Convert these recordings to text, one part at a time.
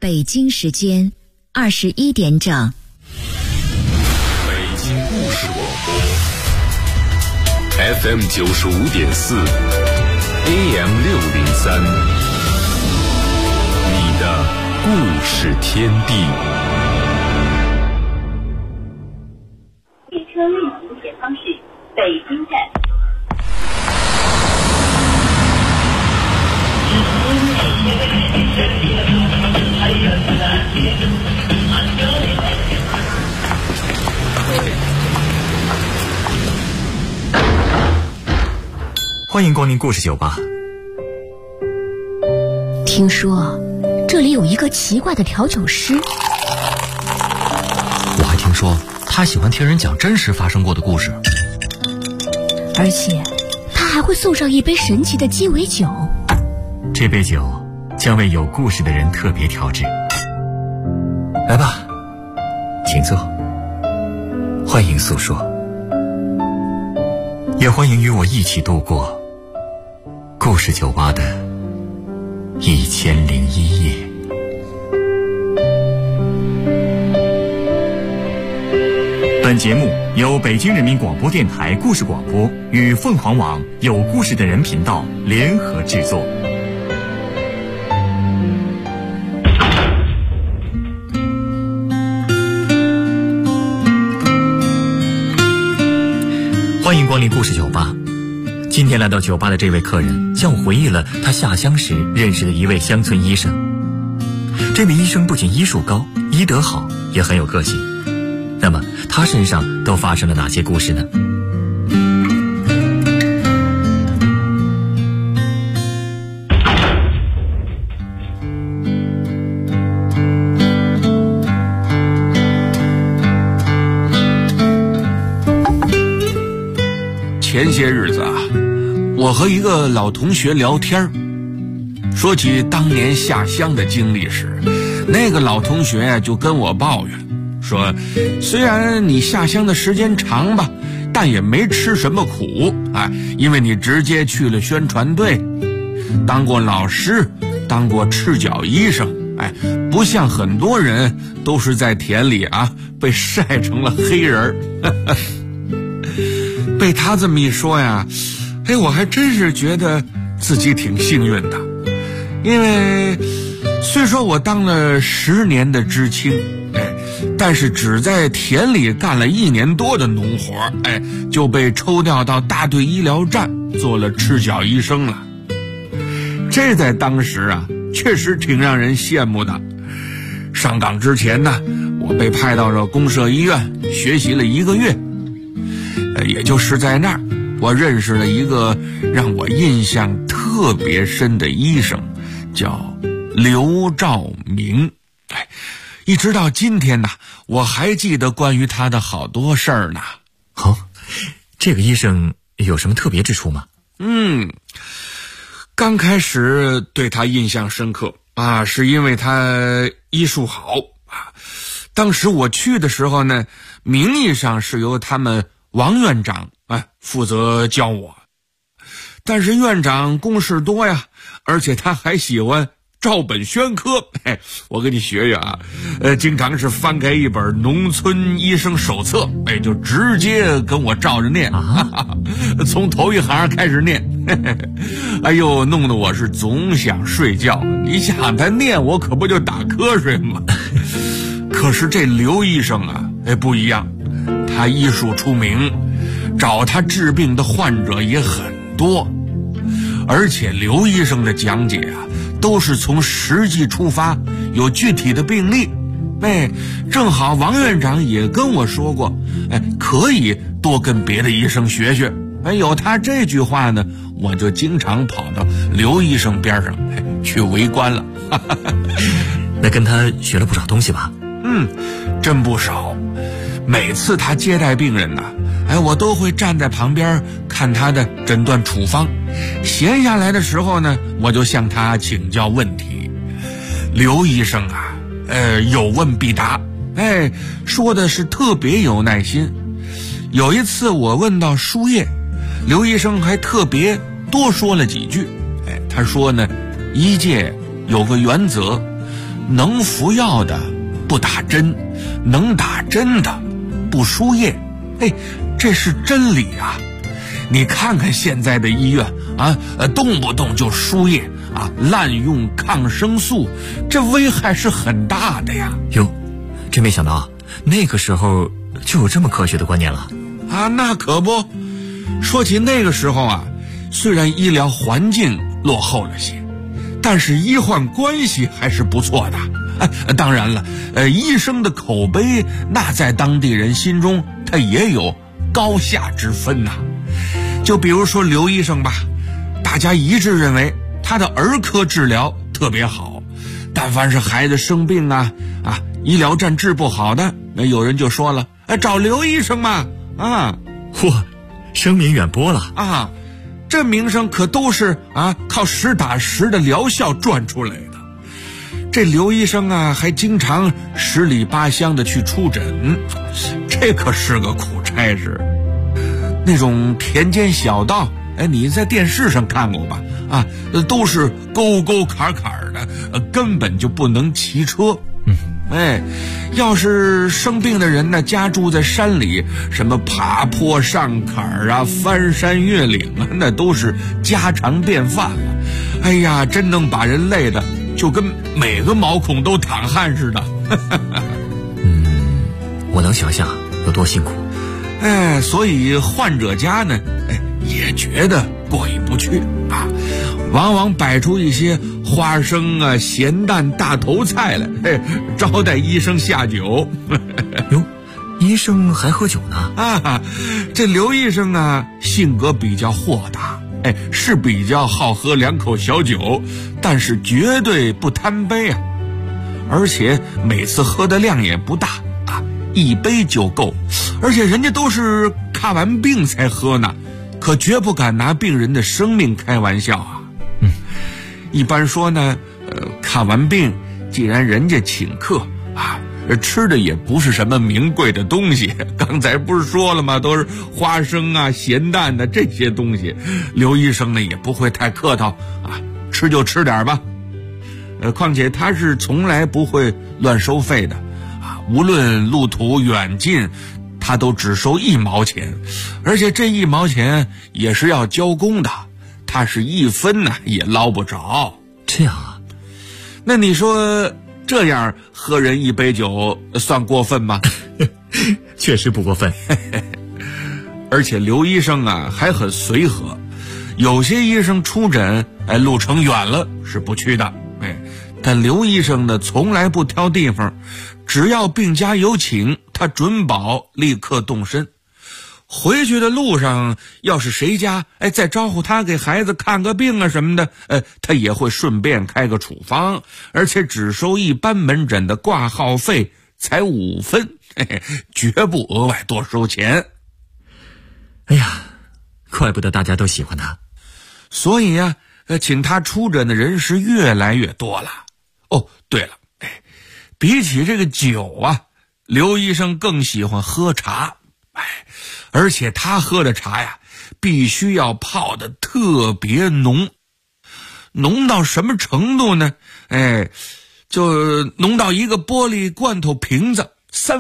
北京时间21点整。 北京故事广播 FM 95.4 AM 603，你的故事天地。 列车运行前方是北京站。 欢迎光临故事酒吧。 听说这里有一个奇怪的调酒师， 我还听说他喜欢听人讲真实发生过的故事， 而且他还会送上一杯神奇的鸡尾酒。 这杯酒将为有故事的人特别调制。来吧，请坐，欢迎诉说，也欢迎与我一起度过故事酒吧的1001夜。本节目由北京人民广播电台故事广播与凤凰网有故事的人频道联合制作。欢迎光临故事酒吧。今天来到酒吧的这位客人向我回忆了他下乡时认识的一位乡村医生。这位医生不仅医术高，医德好，也很有个性。那么他身上都发生了哪些故事呢？ 前些日子啊，我和一个老同学聊天，说起当年下乡的经历时，那个老同学呀就跟我抱怨说，虽然你下乡的时间长吧，但也没吃什么苦啊，因为你直接去了宣传队，当过老师，当过赤脚医生，不像很多人都是在田里啊被晒成了黑人。被他这么一说呀，我还真是觉得自己挺幸运的，因为虽说我当了10年的知青，但是只在田里干了1年多的农活，就被抽调到大队医疗站做了赤脚医生了。这在当时啊，确实挺让人羡慕的。上岗之前呢，我被派到了公社医院学习了1个月。也就是在那儿，我认识了一个让我印象特别深的医生，叫刘兆明。一直到今天呢，我还记得关于他的好多事儿呢。 这个医生有什么特别之处吗？ 刚开始对他印象深刻啊，是因为他医术好啊。当时我去的时候呢，名义上是由他们王院长负责教我，但是院长公事多呀，而且他还喜欢照本宣科。我跟你学学啊，经常是翻开一本农村医生手册，就直接跟我照着念，从头一行开始念。弄得我是总想睡觉，你想他念我可不就打瞌睡吗？可是这刘医生啊，不一样，他医术出名，找他治病的患者也很多，而且刘医生的讲解啊，都是从实际出发，有具体的病例。正好王院长也跟我说过，可以多跟别的医生学学。有他这句话呢，我就经常跑到刘医生边上去围观了。 那跟他学了不少东西吧？ 真不少。每次他接待病人呢，我都会站在旁边看他的诊断处方。闲下来的时候呢，我就向他请教问题。刘医生啊，有问必答，说的是特别有耐心。有一次我问到输液，刘医生还特别多说了几句。他说呢，医界有个原则， 能服药的不打针，能打针的不输液。这是真理啊！你看看现在的医院啊，动不动就输液啊，滥用抗生素，这危害是很大的呀。 哟，真没想到那个时候就有这么科学的观念了啊！那可不，说起那个时候啊，虽然医疗环境落后了些，但是医患关系还是不错的。当然了，医生的口碑那在当地人心中他也有高下之分呐。就比如说刘医生吧，大家一致认为他的儿科治疗特别好，但凡是孩子生病啊，医疗站治不好的，有人就说了，找刘医生嘛啊， 嚯，声名远播了啊！这名声可都是靠实打实的疗效赚出来的。这刘医生啊，还经常十里八乡的去出诊，这可是个苦差事。那种田间小道，你在电视上看过吧？都是沟沟坎坎的，根本就不能骑车。要是生病的人呢，家住在山里，什么爬坡上坎啊，翻山越岭啊，那都是家常便饭了。哎呀，真能把人累的就跟每个毛孔都淌汗似的。 我能想象有多辛苦。 所以患者家呢，也觉得过意不去啊，往往摆出一些花生啊、咸蛋、大头菜来，招待医生下酒。 哟，医生还喝酒呢？ 这刘医生啊，性格比较豁达，是比较好喝2口小酒，但是绝对不贪杯啊，而且每次喝的量也不大，1杯就够，而且人家都是看完病才喝呢，可绝不敢拿病人的生命开玩笑啊。一般说呢，看完病，既然人家请客吃的也不是什么名贵的东西，刚才不是说了吗？都是花生啊、咸蛋的这些东西，刘医生呢也不会太客套吃就吃点吧。况且他是从来不会乱收费的无论路途远近，他都只收1毛钱，而且这1毛钱也是要交工的，他是1分也捞不着。 这样啊？ 那你说这样喝人1杯酒算过分吗？ 确实不过分。 而且刘医生还很随和，有些医生出诊路程远了是不去的，但刘医生呢从来不挑地方，只要病家有请，他准保立刻动身。回去的路上要是谁家再招呼他给孩子看个病什么的，他也会顺便开个处方，而且只收一般门诊的挂号费，才5分，绝不额外多收钱。 哎呀，怪不得大家都喜欢他。 所以请他出诊的人是越来越多了。对了，比起这个酒刘医生更喜欢喝茶，而且他喝的茶呀，必须要泡得特别浓，浓到什么程度呢？就浓到一个玻璃罐头瓶子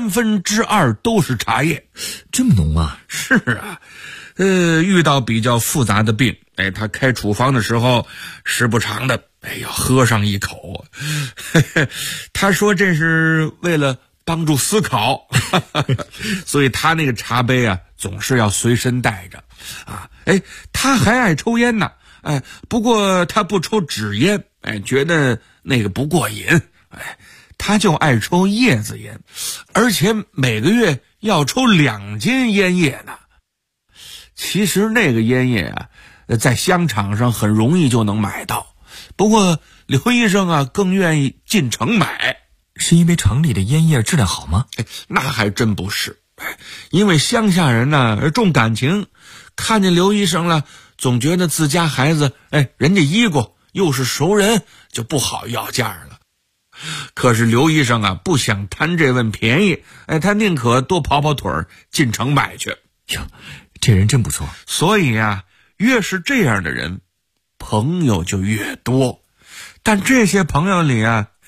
2/3都是茶叶。 这么浓啊？ 是啊，遇到比较复杂的病，他开处方的时候，时不常的要喝上一口。他说这是为了帮助思考，所以他那个茶杯总是要随身带着他还爱抽烟呢，不过他不抽纸烟，觉得那个不过瘾，他就爱抽叶子烟，而且每个月要抽2斤烟叶呢。其实那个烟叶在香厂上很容易就能买到，不过刘医生更愿意进城买。 是因为城里的烟叶质量好吗？ 那还真不是，因为乡下人重感情，看见刘医生了，总觉得自家孩子人家医过，又是熟人，就不好要价了。可是刘医生不想贪这份便宜，他宁可多跑跑腿儿进城买去。 哟，这人真不错。 所以越是这样的人，朋友就越多。但这些朋友里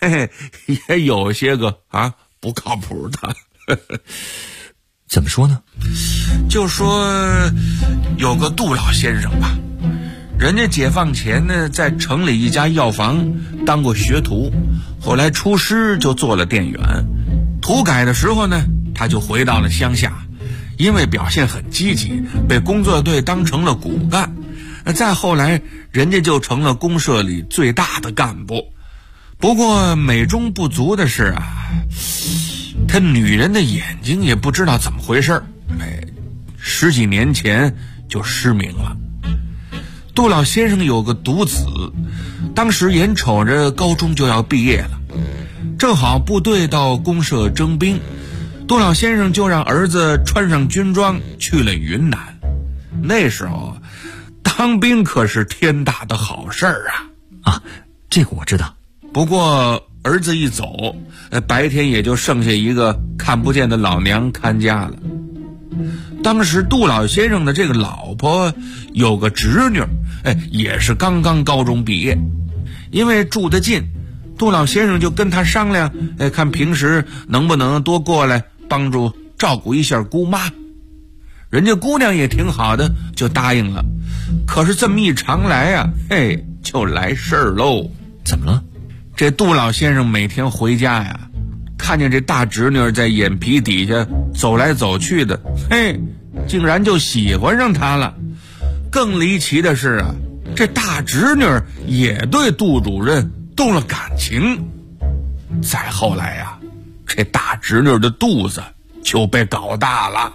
也有些个不靠谱的。 怎么说呢？ 就说有个杜老先生吧，人家解放前呢在城里一家药房当过学徒，后来出师就做了店员。土改的时候呢，他就回到了乡下，因为表现很积极，被工作队当成了骨干。再后来人家就成了公社里最大的干部。不过美中不足的是他女人的眼睛也不知道怎么回事，10几年前就失明了。杜老先生有个独子，当时眼瞅着高中就要毕业了，正好部队到公社征兵，杜老先生就让儿子穿上军装去了云南。那时候当兵可是天大的好事儿这个我知道。 不过儿子一走，白天也就剩下一个看不见的老娘看家了。当时杜老先生的这个老婆有个侄女，也是刚刚高中毕业。因为住得近，杜老先生就跟他商量，看平时能不能多过来帮助照顾一下姑妈。人家姑娘也挺好的，就答应了。可是这么一常来就来事儿喽。 怎么了？ 这杜老先生每天回家呀，看见这大侄女在眼皮底下走来走去的，竟然就喜欢上她了。更离奇的是这大侄女也对杜主任动了感情。再后来这大侄女的肚子就被搞大了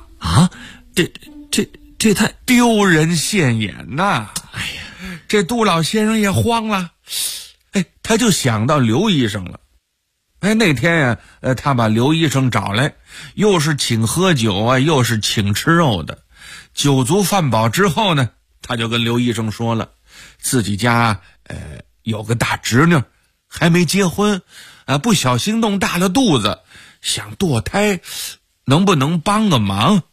这太丢人现眼呐！这杜老先生也慌了。他就想到刘医生了。那天他把刘医生找来，又是请喝酒又是请吃肉的。酒足饭饱之后呢，他就跟刘医生说了，自己家有个大侄女还没结婚，不小心弄大了肚子，想堕胎，能不能帮个忙？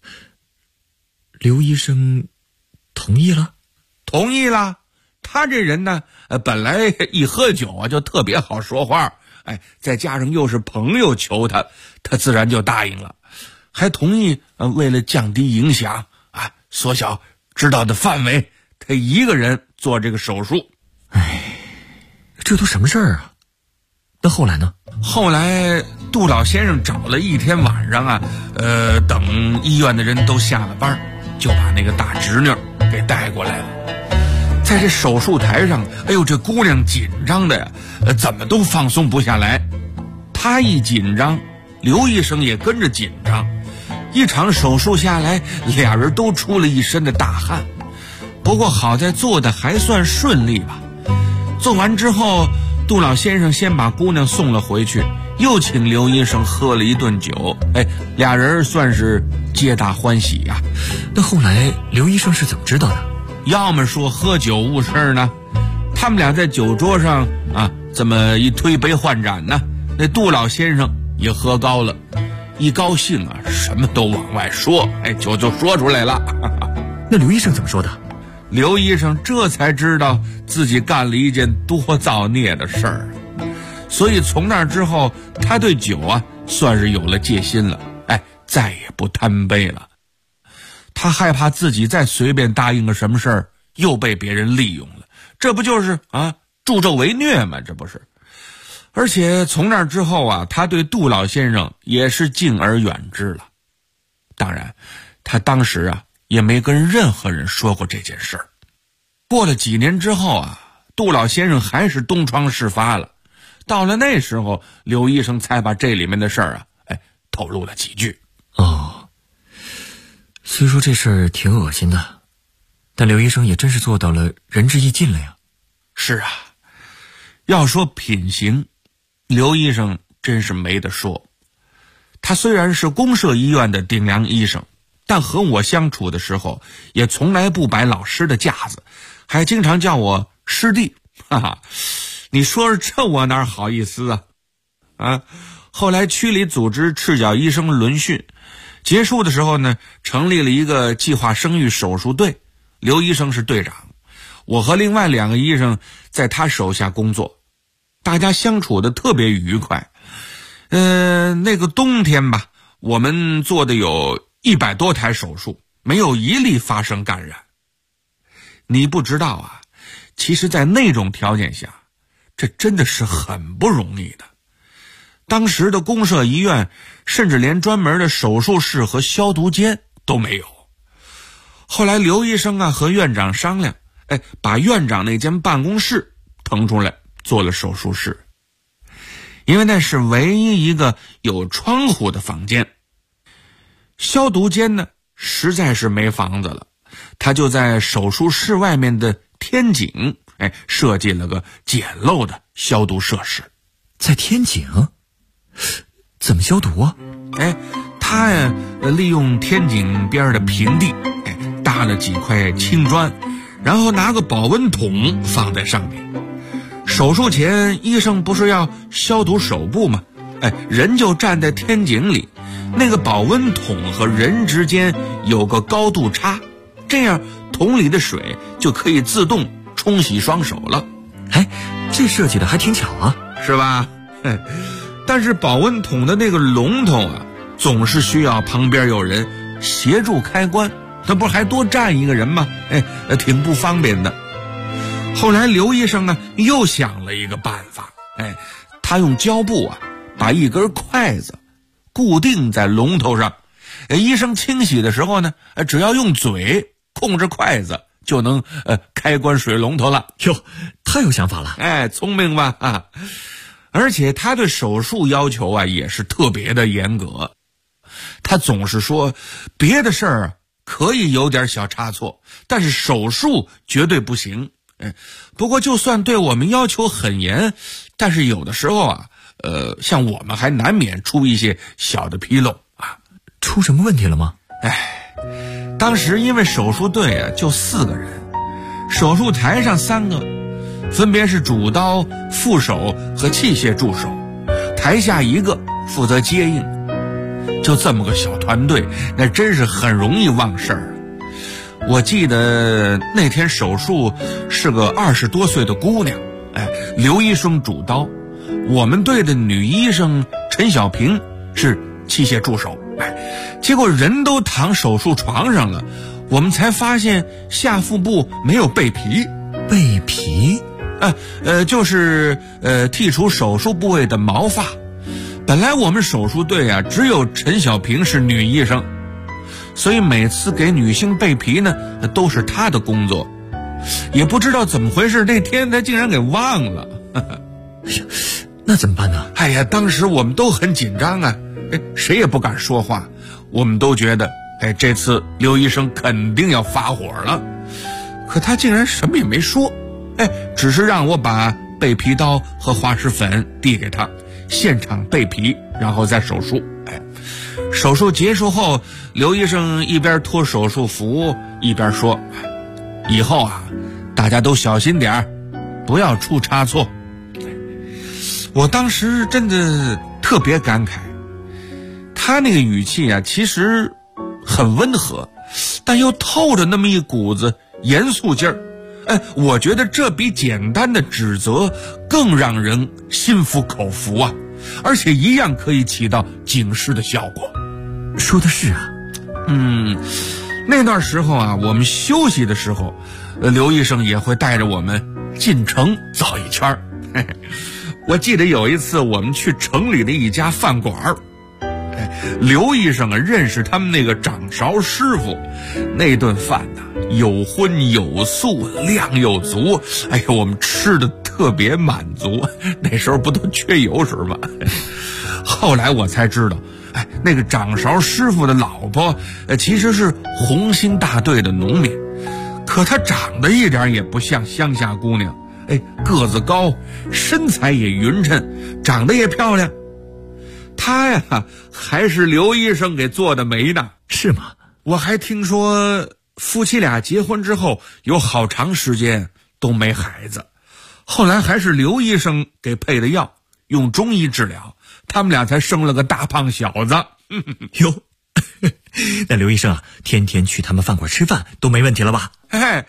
刘医生同意了？ 同意了。他这人呢，本来一喝酒就特别好说话，再加上又是朋友求他，他自然就答应了，还同意为了降低影响缩小知道的范围，他一个人做这个手术。 这都什么事儿那后来呢？ 后来杜老先生找了一天晚上等医院的人都下了班，就把那个大侄女给带过来了。在这手术台上，这姑娘紧张的怎么都放松不下来。她一紧张，刘医生也跟着紧张。一场手术下来，俩人都出了一身的大汗。不过好在做的还算顺利吧。做完之后，杜老先生先把姑娘送了回去，又请刘医生喝了一顿酒。俩人算是皆大欢喜呀。 那后来刘医生是怎么知道的？ 要么说喝酒误事呢，他们俩在酒桌上这么一推杯换盏呢，那杜老先生也喝高了，一高兴什么都往外说，酒就说出来了。 那刘医生怎么说的？ 刘医生这才知道自己干了一件多造孽的事儿，所以从那之后，他对酒算是有了戒心了，再也不贪杯了。他害怕自己再随便答应个什么事儿，又被别人利用了，这不就是助纣为虐吗？这不是。而且从那之后他对杜老先生也是敬而远之了。当然他当时也没跟任何人说过这件事儿。过了几年之后杜老先生还是东窗事发了。到了那时候，刘医生才把这里面的事儿透露了几句。 虽说这事儿挺恶心的，但刘医生也真是做到了仁至义尽了呀。 是要说品行，刘医生真是没得说。他虽然是公社医院的顶梁医生，但和我相处的时候也从来不摆老师的架子，还经常叫我师弟。你说这我哪好意思后来区里组织赤脚医生轮训，结束的时候呢，成立了一个计划生育手术队，刘医生是队长，我和另外2个医生在他手下工作。 大家相处的特别愉快。那个冬天吧，我们做的有100多台手术，没有一例发生感染。你不知道啊，其实在那种条件下，这真的是很不容易的。当时的公社医院甚至连专门的手术室和消毒间都没有。后来刘医生啊和院长商量，把院长那间办公室腾出来做了手术室，因为那是唯一一个有窗户的房间。消毒间呢实在是没房子了，他就在手术室外面的天井设计了个简陋的消毒设施。 在天井怎么消毒啊？ 他呀利用天井边的平地搭了几块青砖，然后拿个保温桶放在上面。手术前医生不是要消毒手部吗？人就站在天井里，那个保温桶和人之间有个高度差，这样桶里的水就可以自动冲洗双手了。 这设计的还挺巧啊， 是吧？但是保温桶的那个龙头啊，总是需要旁边有人协助开关，那不还多站一个人吗？挺不方便的。后来刘医生呢又想了一个办法，他用胶布啊把一根筷子固定在龙头上，医生清洗的时候呢，只要用嘴控制筷子就能开关水龙头了。 哟，太有想法了。 聪明吧？而且他对手术要求啊也是特别的严格。他总是说别的事儿可以有点小差错，但是手术绝对不行。不过就算对我们要求很严，但是有的时候啊像我们还难免出一些小的纰漏啊。 出什么问题了吗？ 当时因为手术队啊就4个人，手术台上3个分别是主刀、副手和器械助手，台下1个负责接应。就这么个小团队，那真是很容易忘事儿。我记得那天手术是个20多岁的姑娘，刘医生主刀，我们队的女医生陈小平是器械助手。结果人都躺手术床上了，我们才发现下腹部没有备皮。 备皮？ 就是剔除手术部位的毛发。本来我们手术队啊只有陈小平是女医生，所以每次给女性备皮呢都是她的工作。也不知道怎么回事，那天她竟然给忘了。 那怎么办呢？ 当时我们都很紧张啊，谁也不敢说话。我们都觉得这次刘医生肯定要发火了，可他竟然什么也没说，只是让我把备皮刀和滑石粉递给他，现场备皮，然后再手术。手术结束后，刘医生一边脱手术服一边说，以后啊大家都小心点儿，不要出差错。我当时真的特别感慨，他那个语气啊其实很温和，但又透着那么一股子严肃劲儿。我觉得这比简单的指责更让人心服口服啊，而且一样可以起到警示的效果。 说的是啊。 那段时候啊，我们休息的时候，刘医生也会带着我们进城走一圈。我记得有一次我们去城里的一家饭馆，刘医生啊认识他们那个掌勺师傅，那顿饭呢有荤有素，量又足，我们吃的特别满足。那时候不都缺油水吗？后来我才知道，那个掌勺师傅的老婆其实是红星大队的农民，可她长得一点也不像乡下姑娘，个子高，身材也匀称，长得也漂亮。她呀还是刘医生给做的媒呢。 是吗？ 我还听说夫妻俩结婚之后有好长时间都没孩子，后来还是刘医生给配的药，用中医治疗，他们俩才生了个大胖小子。 哟，那刘医生啊天天去他们饭馆吃饭都没问题了吧？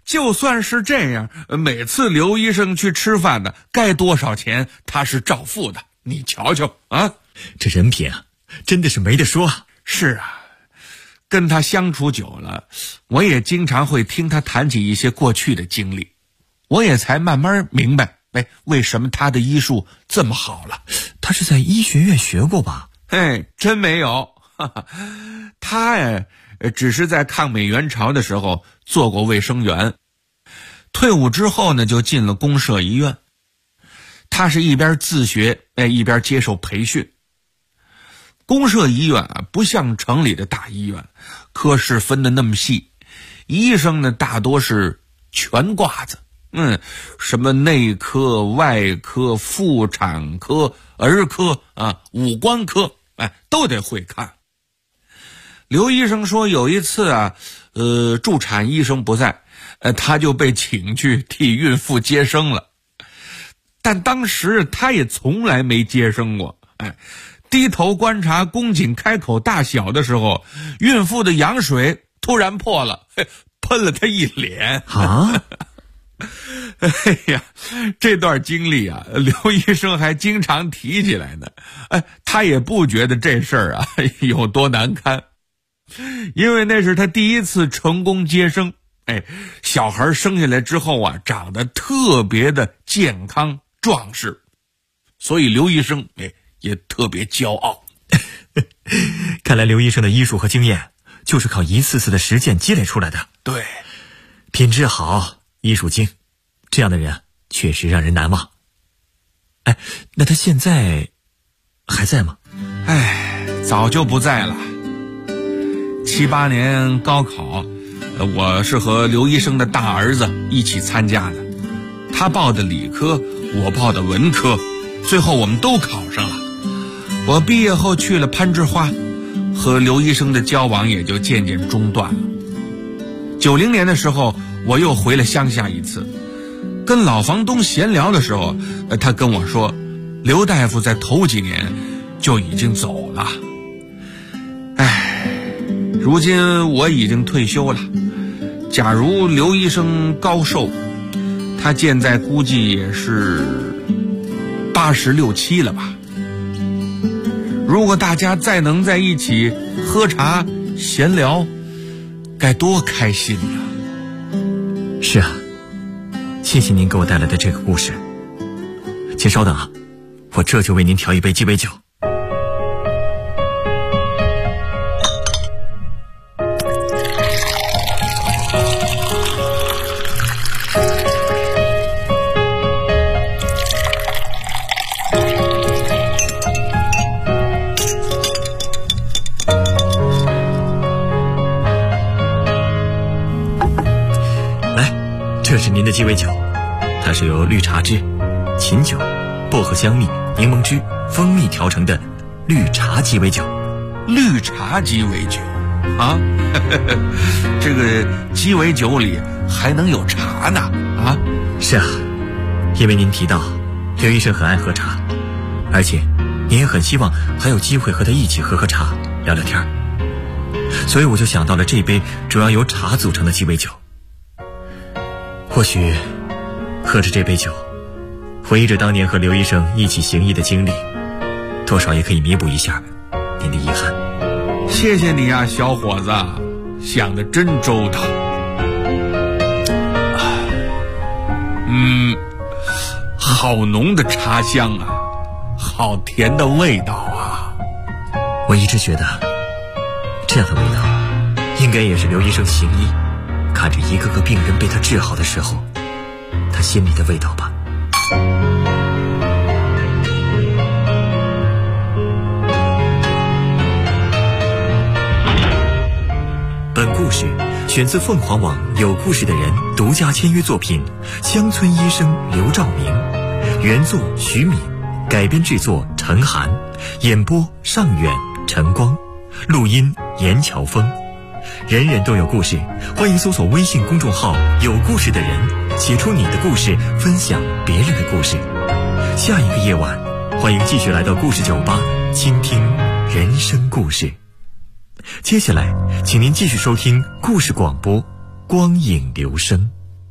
就算是这样，每次刘医生去吃饭呢，该多少钱他是照付的。你瞧瞧啊， 这人品啊，真的是没得说啊。 是啊，跟他相处久了，我也经常会听他谈起一些过去的经历，我也才慢慢明白，为什么他的医术这么好了。 他是在医学院学过吧？ 真没有，他呀，只是在抗美援朝的时候做过卫生员，退伍之后呢，就进了公社医院。他是一边自学，一边接受培训。公社医院啊，不像城里的大医院，科室分得那么细，医生呢大多是全挂子，什么内科、外科、妇产科、儿科啊、五官科，都得会看。刘医生说有一次啊，助产医生不在，他就被请去替孕妇接生了。但当时他也从来没接生过，低头观察宫颈开口大小的时候，孕妇的羊水突然破了，喷了他一脸啊！ 哎呀，这段经历啊，刘医生还经常提起来呢。他也不觉得这事儿啊有多难堪，因为那是他第一次成功接生。小孩生下来之后啊，长得特别的健康壮实，所以刘医生也特别骄傲。 看来刘医生的医术和经验就是靠一次次的实践积累出来的。 对， 品质好，医术精，这样的人确实让人难忘。那他现在还在吗？ 早就不在了。78年高考，我是和刘医生的大儿子一起参加的，他报的理科，我报的文科，最后我们都考上了。我毕业后去了攀枝花，和刘医生的交往也就渐渐中断了。90年的时候，我又回了乡下一次，跟老房东闲聊的时候，他跟我说，刘大夫在头几年就已经走了。如今我已经退休了，假如刘医生高寿，他现在估计也是86、87了吧。如果大家再能在一起喝茶闲聊，该多开心呀！ 是啊，谢谢您给我带来的这个故事。请稍等啊，我这就为您调一杯鸡尾酒。这是您的鸡尾酒，它是由绿茶汁、琴酒、薄荷香蜜、柠檬汁、蜂蜜调成的绿茶鸡尾酒。 绿茶鸡尾酒啊，这个鸡尾酒里还能有茶呢啊？ 是啊，因为您提到刘医生很爱喝茶，而且您也很希望还有机会和他一起喝喝茶聊聊天，所以我就想到了这杯主要由茶组成的鸡尾酒。或许喝着这杯酒，回忆着当年和刘医生一起行医的经历，多少也可以弥补一下您的遗憾。 谢谢你啊，小伙子，想得真周到。好浓的茶香啊，好甜的味道啊。 我一直觉得这样的味道应该也是刘医生行医看着一个个病人被他治好的时候他心里的味道吧。本故事选自凤凰网有故事的人独家签约作品《乡村医生刘兆明》，原作徐敏，改编制作陈涵，演播尚远、陈光，录音严乔峰。人人都有故事，欢迎搜索微信公众号有故事的人，写出你的故事，分享别人的故事。下一个夜晚，欢迎继续来到故事酒吧，倾听人生故事。接下来请您继续收听故事广播，光影留声。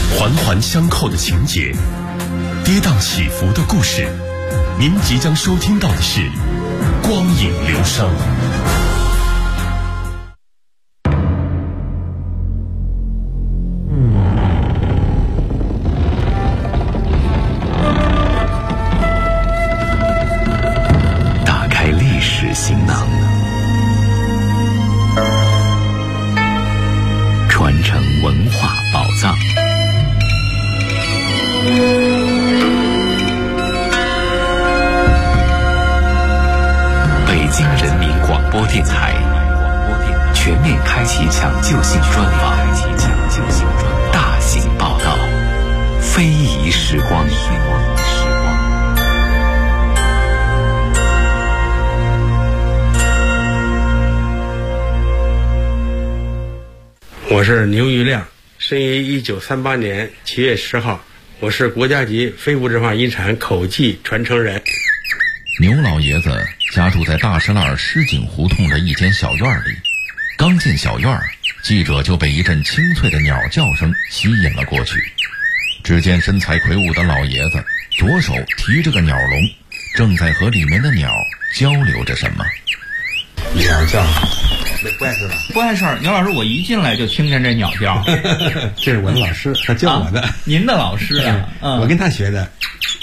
环环相扣的情节，跌宕起伏的故事。您即将收听到的是《光影流声》。 打开历史行囊，传承文化宝藏。北京人民广播电台全面开启抢救性专访，大型报道，非遗时光。 我是牛玉亮，生于1938年7月10号，我是国家级非物质文化遗产口技传承人。 牛老爷子家住在大石栏狮井胡同的一间小院里，刚进小院，记者就被一阵清脆的鸟叫声吸引了过去。只见身材魁梧的老爷子左手提着个鸟笼，正在和里面的鸟交流着什么。 鸟叫不碍事吧？ 不碍事儿。牛老师，我一进来就听见这鸟叫。 这是我的老师，他教我的。 您的老师啊？ 我跟他学的。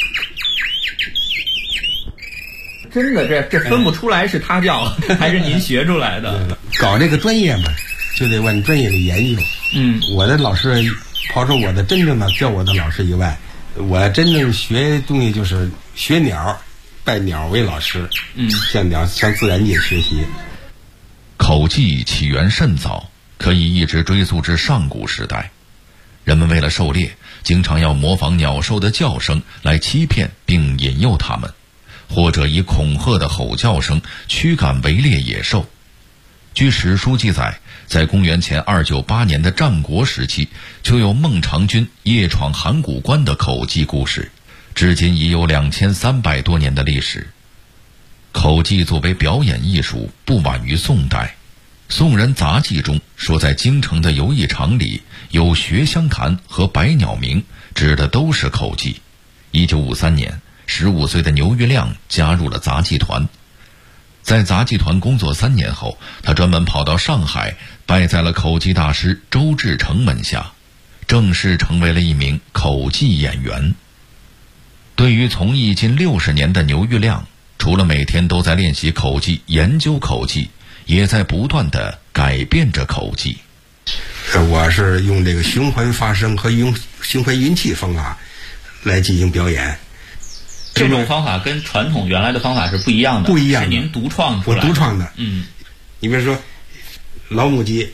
真的，这分不出来是他叫还是您学出来的。 搞这个专业嘛，就得往专业里研究。我的老师刨出我的真正的教我的老师以外，我真正学东西就是学鸟，拜鸟为老师。向鸟向自然界学习。 口技起源甚早，可以一直追溯至上古时代。人们为了狩猎，经常要模仿鸟兽的叫声来欺骗并引诱它们，或者以恐吓的吼叫声驱赶围猎野兽。据史书记载，在公元前298年的战国时期，就有孟尝君夜闯函谷关的口技故事，至今已有2300多年的历史。口技作为表演艺术，不晚于宋代。宋人杂记中说，在京城的游艺场里有学香坛和百鸟鸣，指的都是口技。1953年，15岁的牛玉亮加入了杂技团。在杂技团工作3年后，他专门跑到上海，拜在了口技大师周志成门下，正式成为了一名口技演员。对于从艺近60年的牛玉亮，除了每天都在练习口技、研究口技，也在不断地改变着口技。 我是用这个循环发声和用循环运气方法来进行表演。 这种方法跟传统原来的方法是不一样的， 不一样的， 是您独创出来的。 我独创的。你比如说老母鸡，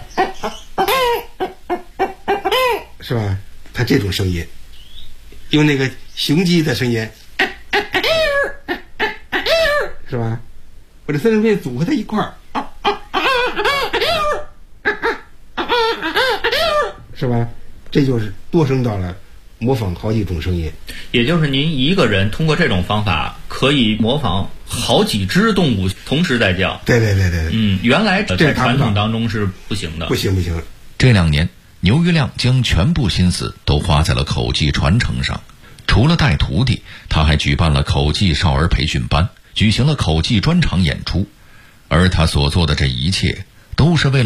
是吧？它这种声音，用那个雄鸡的声音，是吧？我这三声片组合在一块儿，是吧？这就是多声道了，模仿好几种声音。 也就是您一个人通过这种方法可以模仿好几只动物同时在叫。 对。 原来在传统当中是不行的。 不行。 这2年，牛玉亮将全部心思都花在了口技传承上。除了带徒弟，他还举办了口技少儿培训班，举行了口技专场演出。而他所做的这一切，都是为了